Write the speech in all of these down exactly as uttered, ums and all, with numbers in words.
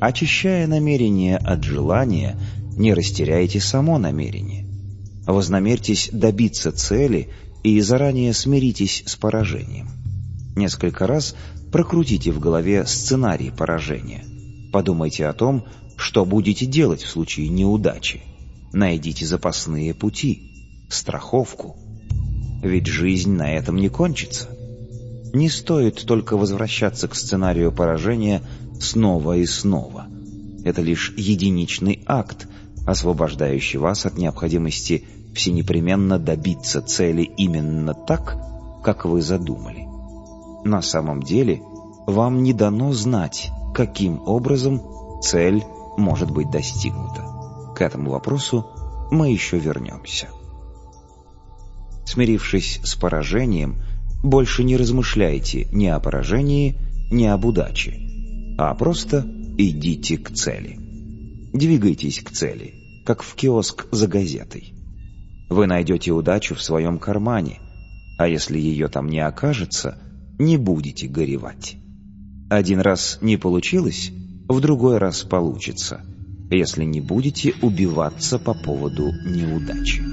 Очищая намерение от желания, не растеряйте само намерение. Вознамерьтесь добиться цели и заранее смиритесь с поражением. Несколько раз прокрутите в голове сценарий поражения. Подумайте о том, что будете делать в случае неудачи. Найдите запасные пути, страховку. Ведь жизнь на этом не кончится. Не стоит только возвращаться к сценарию поражения снова и снова. Это лишь единичный акт, освобождающий вас от необходимости всенепременно добиться цели именно так, как вы задумали. На самом деле, вам не дано знать, каким образом цель может быть достигнута. К этому вопросу мы еще вернемся. Смирившись с поражением, больше не размышляйте ни о поражении, ни об удаче, а просто идите к цели. Двигайтесь к цели, как в киоск за газетой. Вы найдете удачу в своем кармане, а если ее там не окажется, не будете горевать. Один раз не получилось, в другой раз получится, если не будете убиваться по поводу неудачи.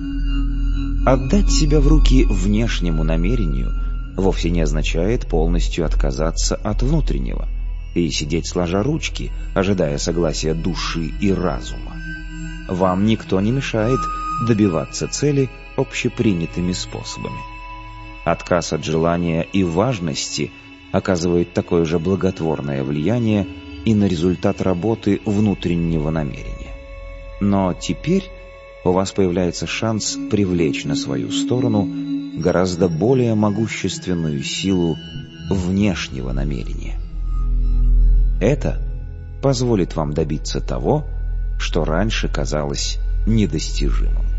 Отдать себя в руки внешнему намерению вовсе не означает полностью отказаться от внутреннего и сидеть сложа ручки, ожидая согласия души и разума. Вам никто не мешает добиваться цели общепринятыми способами. Отказ от желания и важности оказывает такое же благотворное влияние и на результат работы внутреннего намерения. Но теперь у вас появляется шанс привлечь на свою сторону гораздо более могущественную силу внешнего намерения. Это позволит вам добиться того, что раньше казалось недостижимым.